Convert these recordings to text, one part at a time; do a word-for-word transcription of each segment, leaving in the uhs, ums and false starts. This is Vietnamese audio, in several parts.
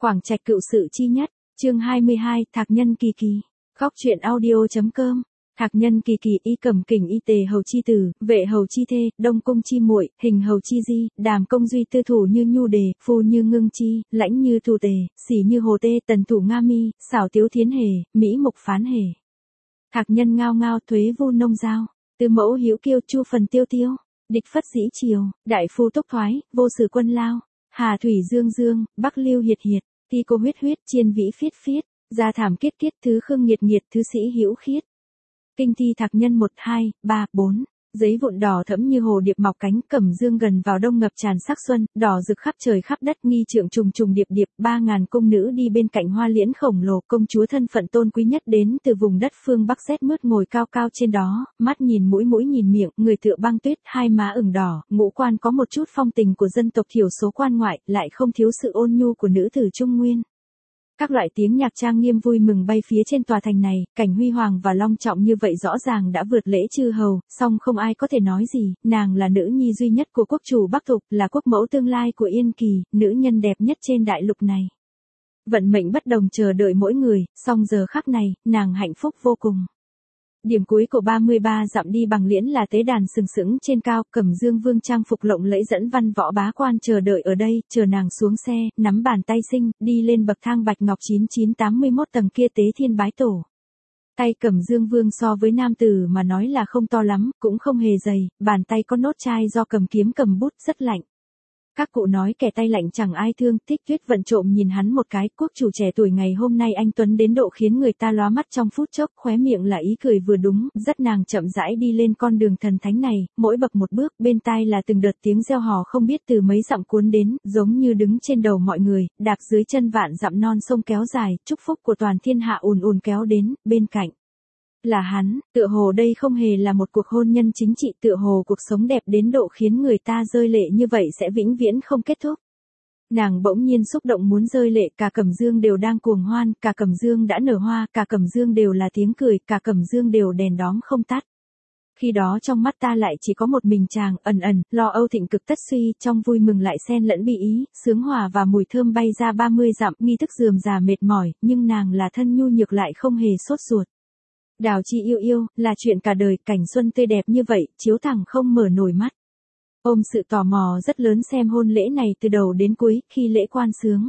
Quảng Trạch cựu sự chi nhất, chương hai mươi hai, Thạc Nhân Kỳ Kỳ. Góc truyện audio.com. Thạc Nhân Kỳ Kỳ, y cẩm kình y tề hầu chi tử, vệ hầu chi thê, đông cung chi muội, hình hầu chi di, đàm công duy tư thủ như nhu đề, phu như ngưng chi, lãnh như thủ tề, xỉ như hồ tê, tần thủ nga mi, xảo tiếu thiến hề, mỹ mục phán hề. Thạc nhân ngao ngao, thuế vu nông giao, tư mẫu hiếu kiêu, chu phần tiêu tiêu, địch phất dĩ triều, đại phu túc thoái, vô sử quân lao, hà thủy dương dương, bắc lưu hiệt hiệt, thi cô huyết huyết, chiên vĩ phiết phiết, gia thảm kiết kiết, thứ khương nghiệt nghiệt, thứ sĩ hữu khiết. Kinh thi Thạc Nhân một, hai, ba, bốn. Giấy vụn đỏ thẫm như hồ điệp mọc cánh, cẩm dương gần vào đông ngập tràn sắc xuân, đỏ rực khắp trời khắp đất, nghi trượng trùng trùng điệp điệp, ba ngàn cung nữ đi bên cạnh hoa liễn khổng lồ, công chúa thân phận tôn quý nhất đến từ vùng đất phương Bắc rét mướt ngồi cao cao trên đó, mắt nhìn mũi mũi nhìn miệng, người tựa băng tuyết, hai má ửng đỏ, ngũ quan có một chút phong tình của dân tộc thiểu số quan ngoại, lại không thiếu sự ôn nhu của nữ tử Trung Nguyên. Các loại tiếng nhạc trang nghiêm vui mừng bay phía trên tòa thành này, cảnh huy hoàng và long trọng như vậy rõ ràng đã vượt lễ chư hầu, song không ai có thể nói gì, nàng là nữ nhi duy nhất của quốc chủ Bắc Thục, là quốc mẫu tương lai của Yên Kỳ, nữ nhân đẹp nhất trên đại lục này. Vận mệnh bất đồng chờ đợi mỗi người, song giờ khắc này, nàng hạnh phúc vô cùng. Điểm cuối của ba mươi ba dặm đi bằng liễn là tế đàn sừng sững trên cao, Cẩm Dương Vương trang phục lộng lẫy dẫn văn võ bá quan chờ đợi ở đây, chờ nàng xuống xe, nắm bàn tay sinh, đi lên bậc thang bạch ngọc chín chín tám mươi mốt tầng kia tế thiên bái tổ. Tay Cẩm Dương Vương so với nam tử mà nói là không to lắm, cũng không hề dày, bàn tay có nốt chai do cầm kiếm cầm bút, rất lạnh. Các cụ nói kẻ tay lạnh chẳng ai thương, Thích Tuyết vận trộm nhìn hắn một cái, quốc chủ trẻ tuổi ngày hôm nay anh tuấn đến độ khiến người ta lóa mắt trong phút chốc, khóe miệng là ý cười vừa đúng, dắt nàng chậm rãi đi lên con đường thần thánh này, mỗi bậc một bước, bên tai là từng đợt tiếng reo hò không biết từ mấy dặm cuốn đến, giống như đứng trên đầu mọi người, đạp dưới chân vạn dặm non sông kéo dài, chúc phúc của toàn thiên hạ ùn ùn kéo đến, bên cạnh là hắn, tựa hồ đây không hề là một cuộc hôn nhân chính trị, tựa hồ cuộc sống đẹp đến độ khiến người ta rơi lệ như vậy sẽ vĩnh viễn không kết thúc. Nàng bỗng nhiên xúc động muốn rơi lệ, cả Cẩm Dương đều đang cuồng hoan, cả Cẩm Dương đã nở hoa, cả Cẩm Dương đều là tiếng cười, cả Cẩm Dương đều đèn đóm không tắt. Khi đó trong mắt ta lại chỉ có một mình chàng, ẩn ẩn, lo âu thịnh cực tất suy, trong vui mừng lại xen lẫn bi ý, sướng hòa và mùi thơm bay ra ba mươi dặm, nghi thức rườm rà mệt mỏi, nhưng nàng là thân nhu nhược lại không hề sốt ruột. Đào chi yêu yêu, là chuyện cả đời, cảnh xuân tươi đẹp như vậy, chiếu thẳng không mở nổi mắt. Ôm sự tò mò rất lớn xem hôn lễ này từ đầu đến cuối, khi lễ quan sướng.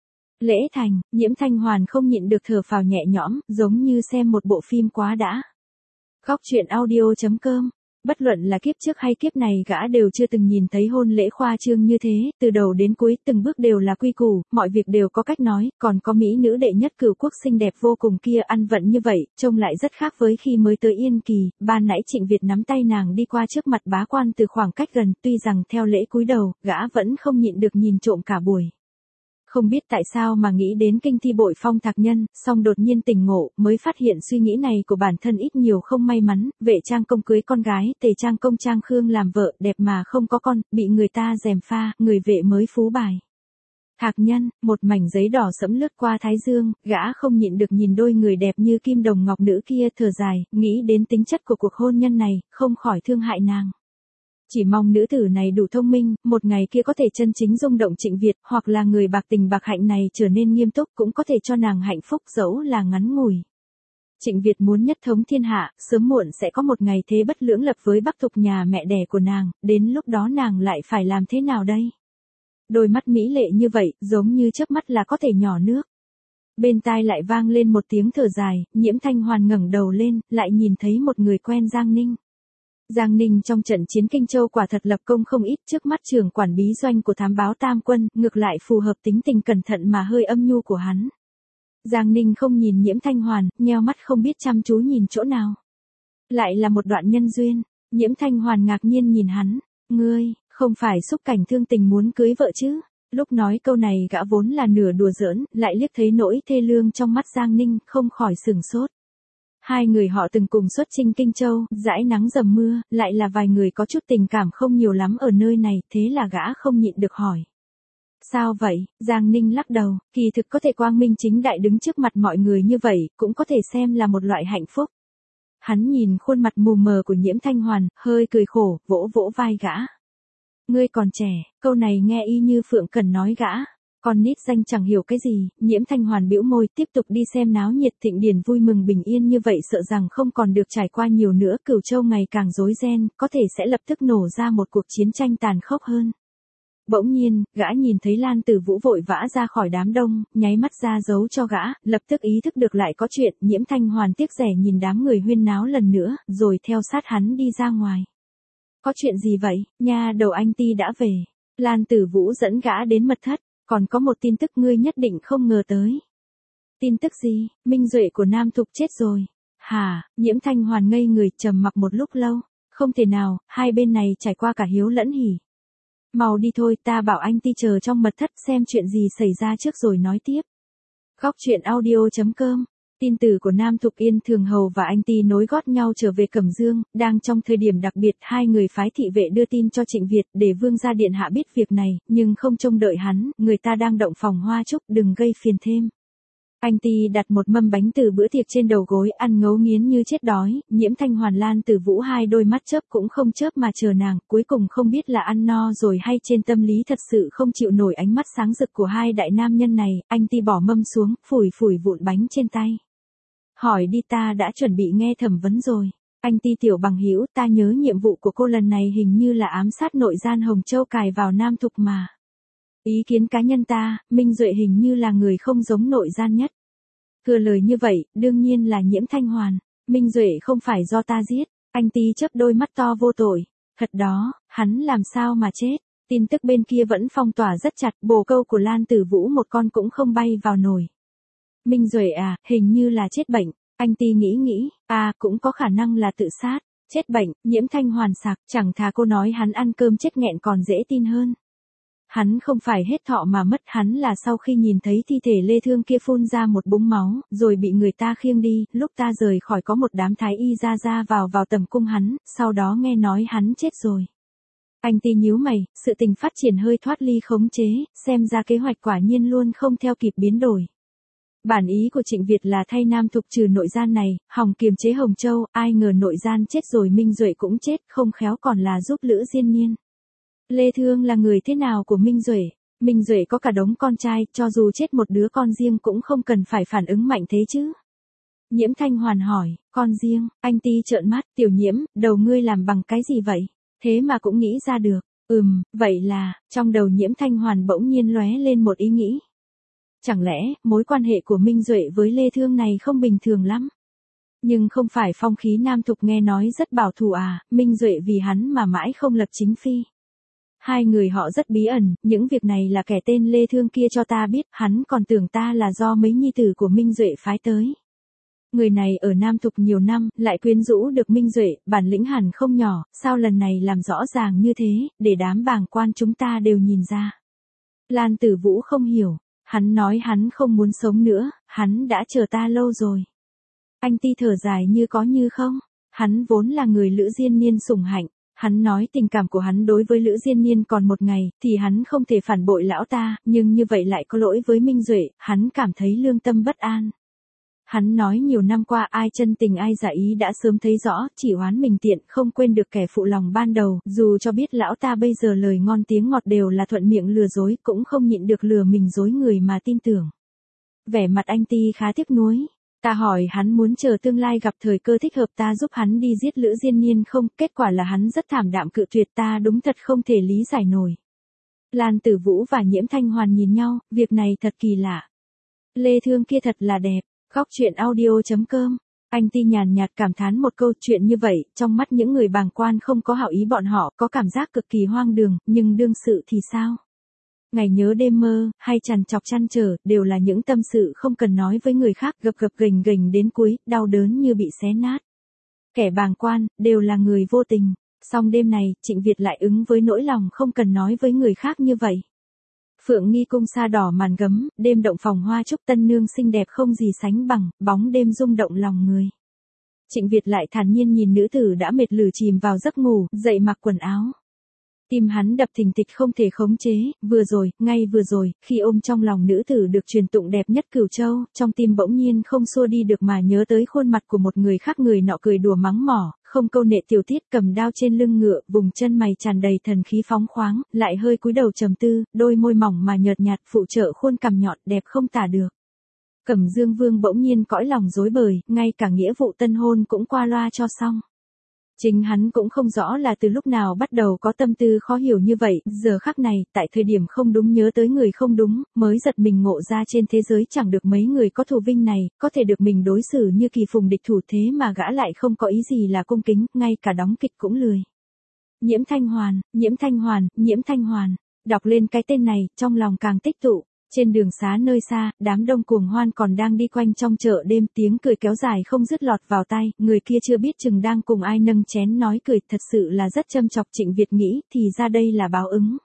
Lễ thành, Nhiễm Thanh Hoàn không nhịn được thở phào nhẹ nhõm, giống như xem một bộ phim quá đã. Góc truyện audio.com. Bất luận là kiếp trước hay kiếp này gã đều chưa từng nhìn thấy hôn lễ khoa trương như thế, từ đầu đến cuối từng bước đều là quy củ, mọi việc đều có cách nói, còn có mỹ nữ đệ nhất cửu quốc xinh đẹp vô cùng kia ăn vận như vậy, trông lại rất khác với khi mới tới Yên Kỳ, ban nãy Trịnh Việt nắm tay nàng đi qua trước mặt bá quan từ khoảng cách gần, tuy rằng theo lễ cúi đầu, gã vẫn không nhịn được nhìn trộm cả buổi. Không biết tại sao mà nghĩ đến kinh thi bội phong Thạc Nhân, song đột nhiên tỉnh ngộ, mới phát hiện suy nghĩ này của bản thân ít nhiều không may mắn, Vệ Trang công cưới con gái, Tề Trang công Trang Khương làm vợ, đẹp mà không có con, bị người ta gièm pha, người vệ mới phú bài. Thạc Nhân, một mảnh giấy đỏ sẫm lướt qua thái dương, gã không nhịn được nhìn đôi người đẹp như kim đồng ngọc nữ kia thở dài, nghĩ đến tính chất của cuộc hôn nhân này, không khỏi thương hại nàng. Chỉ mong nữ tử này đủ thông minh, một ngày kia có thể chân chính rung động Trịnh Việt, hoặc là người bạc tình bạc hạnh này trở nên nghiêm túc cũng có thể cho nàng hạnh phúc dẫu là ngắn ngủi. Trịnh Việt muốn nhất thống thiên hạ, sớm muộn sẽ có một ngày thế bất lưỡng lập với Bắc Thục nhà mẹ đẻ của nàng, đến lúc đó nàng lại phải làm thế nào đây? Đôi mắt mỹ lệ như vậy, giống như chớp mắt là có thể nhỏ nước. Bên tai lại vang lên một tiếng thở dài, Nhiễm Thanh Hoàn ngẩng đầu lên, lại nhìn thấy một người quen Giang Ninh. Giang Ninh trong trận chiến Kinh Châu quả thật lập công không ít, trước mắt trưởng quản bí doanh của thám báo Tam Quân, ngược lại phù hợp tính tình cẩn thận mà hơi âm nhu của hắn. Giang Ninh không nhìn Nhiễm Thanh Hoàn, nheo mắt không biết chăm chú nhìn chỗ nào. Lại là một đoạn nhân duyên, Nhiễm Thanh Hoàn ngạc nhiên nhìn hắn, ngươi, không phải xúc cảnh thương tình muốn cưới vợ chứ? Lúc nói câu này gã vốn là nửa đùa giỡn, lại liếc thấy nỗi thê lương trong mắt Giang Ninh, không khỏi sửng sốt. Hai người họ từng cùng xuất chinh Kinh Châu, dãi nắng dầm mưa, lại là vài người có chút tình cảm không nhiều lắm ở nơi này, thế là gã không nhịn được hỏi. Sao vậy? Giang Ninh lắc đầu, kỳ thực có thể quang minh chính đại đứng trước mặt mọi người như vậy, cũng có thể xem là một loại hạnh phúc. Hắn nhìn khuôn mặt mù mờ của Nhiễm Thanh Hoàn, hơi cười khổ, vỗ vỗ vai gã. Ngươi còn trẻ, câu này nghe y như Phượng Cần nói gã. Con nít danh chẳng hiểu cái gì, Nhiễm Thanh Hoàn bĩu môi tiếp tục đi xem náo nhiệt. Thịnh Điền vui mừng bình yên như vậy sợ rằng không còn được trải qua nhiều nữa. Cửu Châu ngày càng rối ren, có thể sẽ lập tức nổ ra một cuộc chiến tranh tàn khốc hơn. Bỗng nhiên, gã nhìn thấy Lan Tử Vũ vội vã ra khỏi đám đông, nháy mắt ra dấu cho gã, lập tức ý thức được lại có chuyện. Nhiễm Thanh Hoàn tiếc rẻ nhìn đám người huyên náo lần nữa, rồi theo sát hắn đi ra ngoài. Có chuyện gì vậy, nha đầu anh Ti đã về. Lan Tử Vũ dẫn gã đến mật thất, còn có một tin tức ngươi nhất định không ngờ tới. Tin tức gì, Minh Duệ của Nam Thục chết rồi. Hả, Nhiễm Thanh Hoàn ngây người trầm mặc một lúc lâu, không thể nào, hai bên này trải qua cả hiếu lẫn hỉ. Mau đi thôi, ta bảo anh Ti chờ trong mật thất xem chuyện gì xảy ra trước rồi nói tiếp. Góc truyện audio chấm com. Tin tử của Nam Thục Yên Thường Hầu và anh Ti nối gót nhau trở về Cẩm Dương, đang trong thời điểm đặc biệt hai người phái thị vệ đưa tin cho Trịnh Việt để Vương gia điện hạ biết việc này, nhưng không trông đợi hắn, người ta đang động phòng hoa trúc, đừng gây phiền thêm. Anh Ti đặt một mâm bánh từ bữa tiệc trên đầu gối, ăn ngấu nghiến như chết đói. Nhiễm Thanh Hoàn Lan Tử Vũ hai đôi mắt chớp cũng không chớp mà chờ nàng, cuối cùng không biết là ăn no rồi hay trên tâm lý thật sự không chịu nổi ánh mắt sáng rực của hai đại nam nhân này. Anh Ti bỏ mâm xuống, phủi phủi vụn bánh trên tay. Hỏi đi, ta đã chuẩn bị nghe thẩm vấn rồi. Anh Ti tiểu bằng hữu, ta nhớ nhiệm vụ của cô lần này hình như là ám sát nội gian Hồng Châu cài vào Nam Thục mà. Ý kiến cá nhân ta, Minh Duệ hình như là người không giống nội gian nhất. Thừa lời như vậy, đương nhiên là Nhiễm Thanh Hoàn. Minh Duệ không phải do ta giết. Anh Ti chớp đôi mắt to vô tội. Thật đó, hắn làm sao mà chết. Tin tức bên kia vẫn phong tỏa rất chặt, bồ câu của Lan Tử Vũ một con cũng không bay vào nồi. Minh Duệ à, hình như là chết bệnh. Anh Ti nghĩ nghĩ, à cũng có khả năng là tự sát. Chết bệnh, Nhiễm Thanh Hoàn sặc, chẳng thà cô nói hắn ăn cơm chết nghẹn còn dễ tin hơn. Hắn không phải hết thọ mà mất, hắn là sau khi nhìn thấy thi thể Lê Thương kia phun ra một búng máu, rồi bị người ta khiêng đi, lúc ta rời khỏi có một đám thái y ra ra vào vào tầm cung hắn, sau đó nghe nói hắn chết rồi. Anh Ti nhíu mày, sự tình phát triển hơi thoát ly khống chế, xem ra kế hoạch quả nhiên luôn không theo kịp biến đổi. Bản ý của Trịnh Việt là thay Nam Thục trừ nội gian này, hòng kiềm chế Hồng Châu, ai ngờ nội gian chết rồi Minh Duệ cũng chết, không khéo còn là giúp Lữ Diên Niên. Lê Thương là người thế nào của Minh Duệ? Minh Duệ có cả đống con trai, cho dù chết một đứa con riêng cũng không cần phải phản ứng mạnh thế chứ. Nhiễm Thanh Hoàn hỏi, con riêng, anh Ti trợn mắt, tiểu Nhiễm, đầu ngươi làm bằng cái gì vậy? Thế mà cũng nghĩ ra được, ừm, vậy là, trong đầu Nhiễm Thanh Hoàn bỗng nhiên lóe lên một ý nghĩ. Chẳng lẽ, mối quan hệ của Minh Duệ với Lê Thương này không bình thường lắm? Nhưng không phải phong khí Nam Thục nghe nói rất bảo thủ à, Minh Duệ vì hắn mà mãi không lập chính phi. Hai người họ rất bí ẩn, những việc này là kẻ tên Lê Thương kia cho ta biết, hắn còn tưởng ta là do mấy nhi tử của Minh Duệ phái tới. Người này ở Nam Thục nhiều năm, lại quyến rũ được Minh Duệ, bản lĩnh hẳn không nhỏ, sao lần này làm rõ ràng như thế, để đám bàng quan chúng ta đều nhìn ra. Lan Tử Vũ không hiểu, hắn nói hắn không muốn sống nữa, hắn đã chờ ta lâu rồi. Anh Ti thở dài như có như không, hắn vốn là người Lữ Diên Niên sủng hạnh. Hắn nói tình cảm của hắn đối với Lữ Diên Niên còn một ngày, thì hắn không thể phản bội lão ta, nhưng như vậy lại có lỗi với Minh Duệ, hắn cảm thấy lương tâm bất an. Hắn nói nhiều năm qua ai chân tình ai giả ý đã sớm thấy rõ, chỉ oán mình tiện, không quên được kẻ phụ lòng ban đầu, dù cho biết lão ta bây giờ lời ngon tiếng ngọt đều là thuận miệng lừa dối, cũng không nhịn được lừa mình dối người mà tin tưởng. Vẻ mặt anh Ti khá tiếc nuối. Ta hỏi hắn muốn chờ tương lai gặp thời cơ thích hợp ta giúp hắn đi giết Lữ Diên Niên không, kết quả là hắn rất thảm đạm cự tuyệt, ta đúng thật không thể lý giải nổi. Lan Tử Vũ và Nhiễm Thanh Hoàn nhìn nhau, việc này thật kỳ lạ. Lê Thương kia thật là đẹp. Góc truyện audio chấm com. Anh Ti nhàn nhạt cảm thán một câu chuyện như vậy, trong mắt những người bàng quan không có hảo ý bọn họ, có cảm giác cực kỳ hoang đường, nhưng đương sự thì sao? Ngày nhớ đêm mơ, hay trằn trọc chăn trở, đều là những tâm sự không cần nói với người khác, gập gập ghềnh ghềnh đến cuối, đau đớn như bị xé nát. Kẻ bàng quan, đều là người vô tình. Song đêm này, Trịnh Việt lại ứng với nỗi lòng không cần nói với người khác như vậy. Phượng Nghi cung sa đỏ màn gấm, đêm động phòng hoa trúc tân nương xinh đẹp không gì sánh bằng, bóng đêm rung động lòng người. Trịnh Việt lại thản nhiên nhìn nữ tử đã mệt lử chìm vào giấc ngủ, dậy mặc quần áo. Tim hắn đập thình thịch không thể khống chế, vừa rồi, ngay vừa rồi, khi ôm trong lòng nữ tử được truyền tụng đẹp nhất Cửu Châu, trong tim bỗng nhiên không xua đi được mà nhớ tới khuôn mặt của một người khác, người nọ cười đùa mắng mỏ, không câu nệ tiểu tiết, cầm đao trên lưng ngựa, vùng chân mày tràn đầy thần khí phóng khoáng, lại hơi cúi đầu trầm tư, đôi môi mỏng mà nhợt nhạt phụ trợ khuôn cằm nhọn đẹp không tả được. Cẩm Dương Vương bỗng nhiên cõi lòng rối bời, ngay cả nghĩa vụ tân hôn cũng qua loa cho xong. Chính hắn cũng không rõ là từ lúc nào bắt đầu có tâm tư khó hiểu như vậy, giờ khắc này, tại thời điểm không đúng nhớ tới người không đúng, mới giật mình ngộ ra trên thế giới chẳng được mấy người có thù vinh này, có thể được mình đối xử như kỳ phùng địch thủ, thế mà gã lại không có ý gì là cung kính, ngay cả đóng kịch cũng lười. Nhiễm Thanh Hoàn, Nhiễm Thanh Hoàn, Nhiễm Thanh Hoàn, đọc lên cái tên này, trong lòng càng tích tụ. Trên đường xá nơi xa, đám đông cuồng hoan còn đang đi quanh trong chợ đêm, tiếng cười kéo dài không dứt lọt vào tai, người kia chưa biết chừng đang cùng ai nâng chén nói cười, thật sự là rất châm chọc. Trịnh Việt nghĩ, thì ra đây là báo ứng.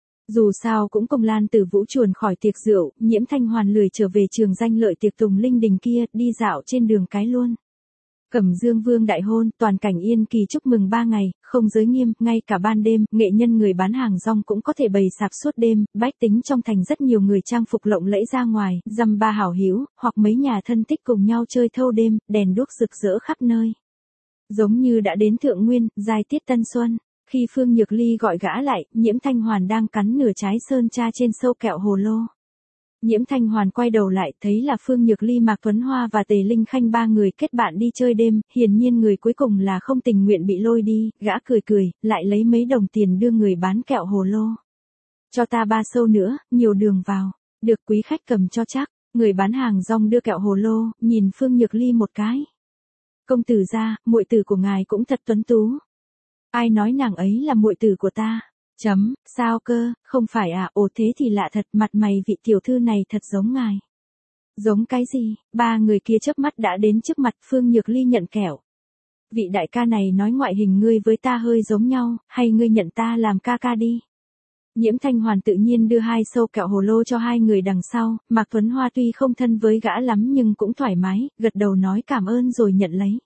Dù sao cũng cùng Lan Tử Vũ chuồn khỏi tiệc rượu, Nhiễm Thanh Hoàn lười trở về trường danh lợi tiệc tùng linh đình kia, đi dạo trên đường cái luôn. Cẩm Dương Vương đại hôn, toàn cảnh yên kỳ chúc mừng ba ngày, không giới nghiêm, ngay cả ban đêm, nghệ nhân người bán hàng rong cũng có thể bày sạp suốt đêm, bách tính trong thành rất nhiều người trang phục lộng lẫy ra ngoài, dăm ba hảo hữu, hoặc mấy nhà thân thích cùng nhau chơi thâu đêm, đèn đuốc rực rỡ khắp nơi. Giống như đã đến thượng nguyên, giai tiết tân xuân, khi Phương Nhược Ly gọi gã lại, Nhiễm Thanh Hoàn đang cắn nửa trái sơn tra trên sâu kẹo hồ lô. Nhiễm Thanh Hoàn quay đầu lại, thấy là Phương Nhược Ly, Mạc Tuấn Hoa và Tề Linh Khanh ba người kết bạn đi chơi đêm, hiển nhiên người cuối cùng là không tình nguyện bị lôi đi, gã cười cười, lại lấy mấy đồng tiền đưa người bán kẹo hồ lô. Cho ta ba sâu nữa, nhiều đường vào, được quý khách cầm cho chắc, người bán hàng rong đưa kẹo hồ lô, nhìn Phương Nhược Ly một cái. Công tử gia, muội tử của ngài cũng thật tuấn tú. Ai nói nàng ấy là muội tử của ta? Chấm, sao cơ, không phải à, ồ thế thì lạ thật, mặt mày vị tiểu thư này thật giống ngài. Giống cái gì? Ba người kia chớp mắt đã đến trước mặt Phương Nhược Ly nhận kẹo. Vị đại ca này nói ngoại hình ngươi với ta hơi giống nhau, hay ngươi nhận ta làm ca ca đi. Nhiễm Thanh Hoàn tự nhiên đưa hai sâu kẹo hồ lô cho hai người đằng sau, Mạc Tuấn Hoa tuy không thân với gã lắm nhưng cũng thoải mái, gật đầu nói cảm ơn rồi nhận lấy.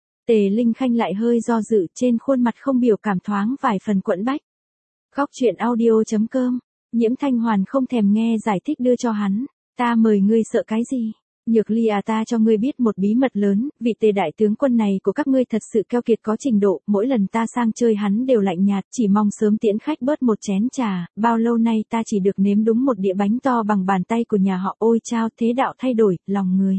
Tề Linh Khanh lại hơi do dự, trên khuôn mặt không biểu cảm thoáng vài phần quẫn bách. Góc truyện audio chấm com, Nhiễm Thanh Hoàn không thèm nghe giải thích đưa cho hắn, ta mời ngươi sợ cái gì? Nhược Ly à, ta cho ngươi biết một bí mật lớn, vị Tề đại tướng quân này của các ngươi thật sự keo kiệt có trình độ, mỗi lần ta sang chơi hắn đều lạnh nhạt, chỉ mong sớm tiễn khách bớt một chén trà, bao lâu nay ta chỉ được nếm đúng một đĩa bánh to bằng bàn tay của nhà họ, ôi chao, thế đạo thay đổi, lòng người.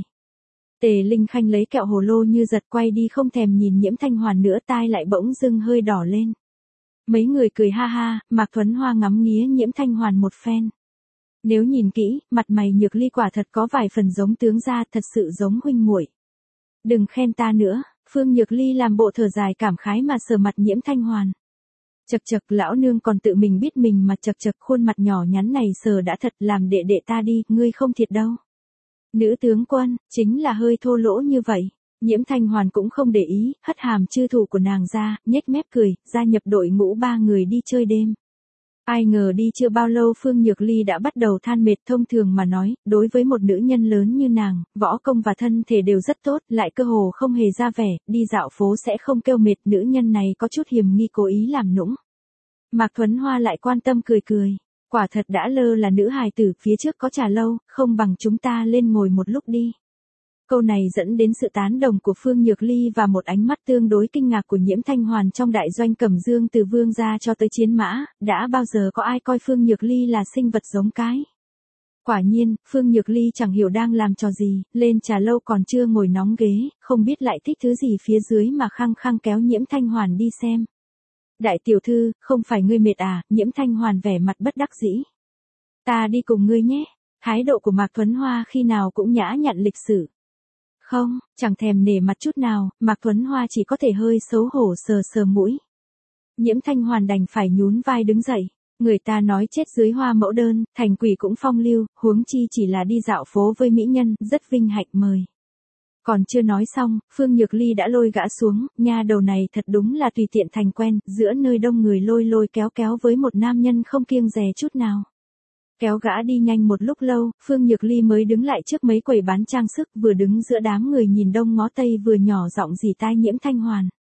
Tề Linh Khanh lấy kẹo hồ lô như giật quay đi, không thèm nhìn Nhiễm Thanh Hoàn nữa, tai lại bỗng dưng hơi đỏ lên. Mấy người cười ha ha, Mạc Tuấn Hoa ngắm nghía Nhiễm Thanh Hoàn một phen. Nếu nhìn kỹ, mặt mày Nhược Ly quả thật có vài phần giống tướng gia, thật sự giống huynh muội. Đừng khen ta nữa, Phương Nhược Ly làm bộ thở dài cảm khái mà sờ mặt Nhiễm Thanh Hoàn. Chật chật, lão nương còn tự mình biết mình mà, chật chật, khuôn mặt nhỏ nhắn này sờ đã thật, làm đệ đệ ta đi, ngươi không thiệt đâu. Nữ tướng quân, chính là hơi thô lỗ như vậy. Nhiễm Thanh Hoàn cũng không để ý, hất hàm chư thủ của nàng ra, nhếch mép cười, gia nhập đội ngũ ba người đi chơi đêm. Ai ngờ đi chưa bao lâu Phương Nhược Ly đã bắt đầu than mệt. Thông thường mà nói, đối với một nữ nhân lớn như nàng, võ công và thân thể đều rất tốt, lại cơ hồ không hề ra vẻ, đi dạo phố sẽ không kêu mệt, nữ nhân này có chút hiềm nghi cố ý làm nũng. Mạc Tuấn Hoa lại quan tâm cười cười, quả thật đã lơ là nữ hài tử, phía trước có trà lâu, không bằng chúng ta lên ngồi một lúc đi. Câu này dẫn đến sự tán đồng của Phương Nhược Ly và một ánh mắt tương đối kinh ngạc của Nhiễm Thanh Hoàn. Trong đại doanh Cẩm Dương từ vương gia cho tới chiến mã, đã bao giờ có ai coi Phương Nhược Ly là sinh vật giống cái. Quả nhiên, Phương Nhược Ly chẳng hiểu đang làm trò gì, lên trà lâu còn chưa ngồi nóng ghế, không biết lại thích thứ gì phía dưới mà khăng khăng kéo Nhiễm Thanh Hoàn đi xem. Đại tiểu thư, không phải ngươi mệt à? Nhiễm Thanh Hoàn vẻ mặt bất đắc dĩ. Ta đi cùng ngươi nhé. Thái độ của Mạc Tuấn Hoa khi nào cũng nhã nhặn lịch sự. Không, chẳng thèm nể mặt chút nào, Mạc Tuấn Hoa chỉ có thể hơi xấu hổ sờ sờ mũi. Nhiễm Thanh Hoàn đành phải nhún vai đứng dậy. Người ta nói chết dưới hoa mẫu đơn, thành quỷ cũng phong lưu, huống chi chỉ là đi dạo phố với mỹ nhân, rất vinh hạnh, mời. Còn chưa nói xong, Phương Nhược Ly đã lôi gã xuống, nha đầu này thật đúng là tùy tiện thành quen, giữa nơi đông người lôi lôi kéo kéo với một nam nhân không kiêng dè chút nào. Kéo gã đi nhanh một lúc lâu, Phương Nhược Ly mới đứng lại trước mấy quầy bán trang sức, vừa đứng giữa đám người nhìn đông ngó tây vừa nhỏ giọng rỉ tai Nhiễm Thanh Hoàn.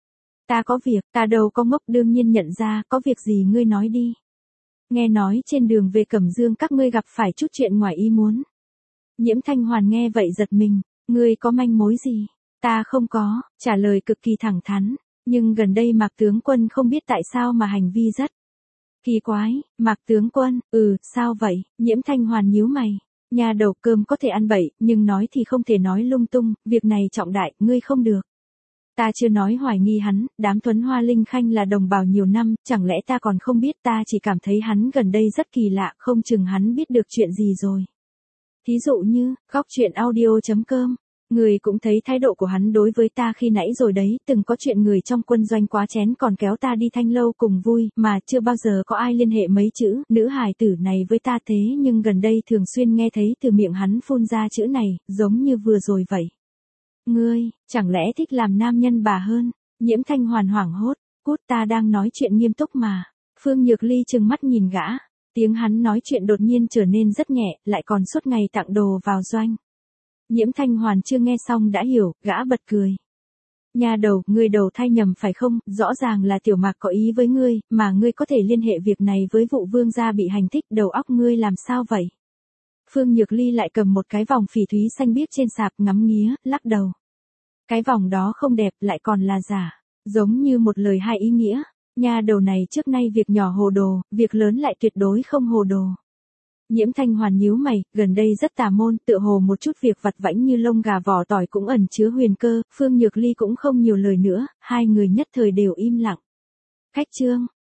Ta có việc, ta đâu có ngốc, đương nhiên nhận ra, có việc gì ngươi nói đi. Nghe nói trên đường về Cẩm Dương các ngươi gặp phải chút chuyện ngoài ý muốn. Nhiễm Thanh Hoàn nghe vậy giật mình, ngươi có manh mối gì? Ta không có, trả lời cực kỳ thẳng thắn, nhưng gần đây Mạc tướng quân không biết tại sao mà hành vi rất kỳ quái. Mạc tướng quân, ừ, sao vậy? Nhiễm Thanh Hoàn nhíu mày, nhà đầu cơm có thể ăn bậy, nhưng nói thì không thể nói lung tung, việc này trọng đại, ngươi không được. Ta chưa nói hoài nghi hắn, đám Tuấn Hoa Linh Khanh là đồng bào nhiều năm, chẳng lẽ ta còn không biết, ta chỉ cảm thấy hắn gần đây rất kỳ lạ, không chừng hắn biết được chuyện gì rồi. Thí dụ như, góc chuyện audio chấm com, người cũng thấy thái độ của hắn đối với ta khi nãy rồi đấy, từng có chuyện người trong quân doanh quá chén còn kéo ta đi Thanh Lâu cùng vui, mà chưa bao giờ có ai liên hệ mấy chữ, nữ hài tử này với ta thế nhưng gần đây thường xuyên nghe thấy từ miệng hắn phun ra chữ này, giống như vừa rồi vậy. Ngươi, chẳng lẽ thích làm nam nhân bà hơn? Nhiễm Thanh Hoàn hoảng hốt, cút, ta đang nói chuyện nghiêm túc mà. Phương Nhược Ly trừng mắt nhìn gã, tiếng hắn nói chuyện đột nhiên trở nên rất nhẹ, lại còn suốt ngày tặng đồ vào doanh. Nhiễm Thanh Hoàn chưa nghe xong đã hiểu, gã bật cười. Nhà đầu, ngươi đầu thai nhầm phải không, rõ ràng là Tiểu Mạc có ý với ngươi, mà ngươi có thể liên hệ việc này với vụ vương gia bị hành thích, đầu óc ngươi làm sao vậy? Phương Nhược Ly lại cầm một cái vòng phỉ thúy xanh biếc trên sạp ngắm nghía, lắc đầu. Cái vòng đó không đẹp, lại còn là giả, giống như một lời hai ý nghĩa. Nhà đầu này trước nay việc nhỏ hồ đồ, việc lớn lại tuyệt đối không hồ đồ. Nhiễm Thanh Hoàn nhíu mày, gần đây rất tà môn, tựa hồ một chút việc vặt vãnh như lông gà vỏ tỏi cũng ẩn chứa huyền cơ, Phương Nhược Ly cũng không nhiều lời nữa, hai người nhất thời đều im lặng. Khách trương,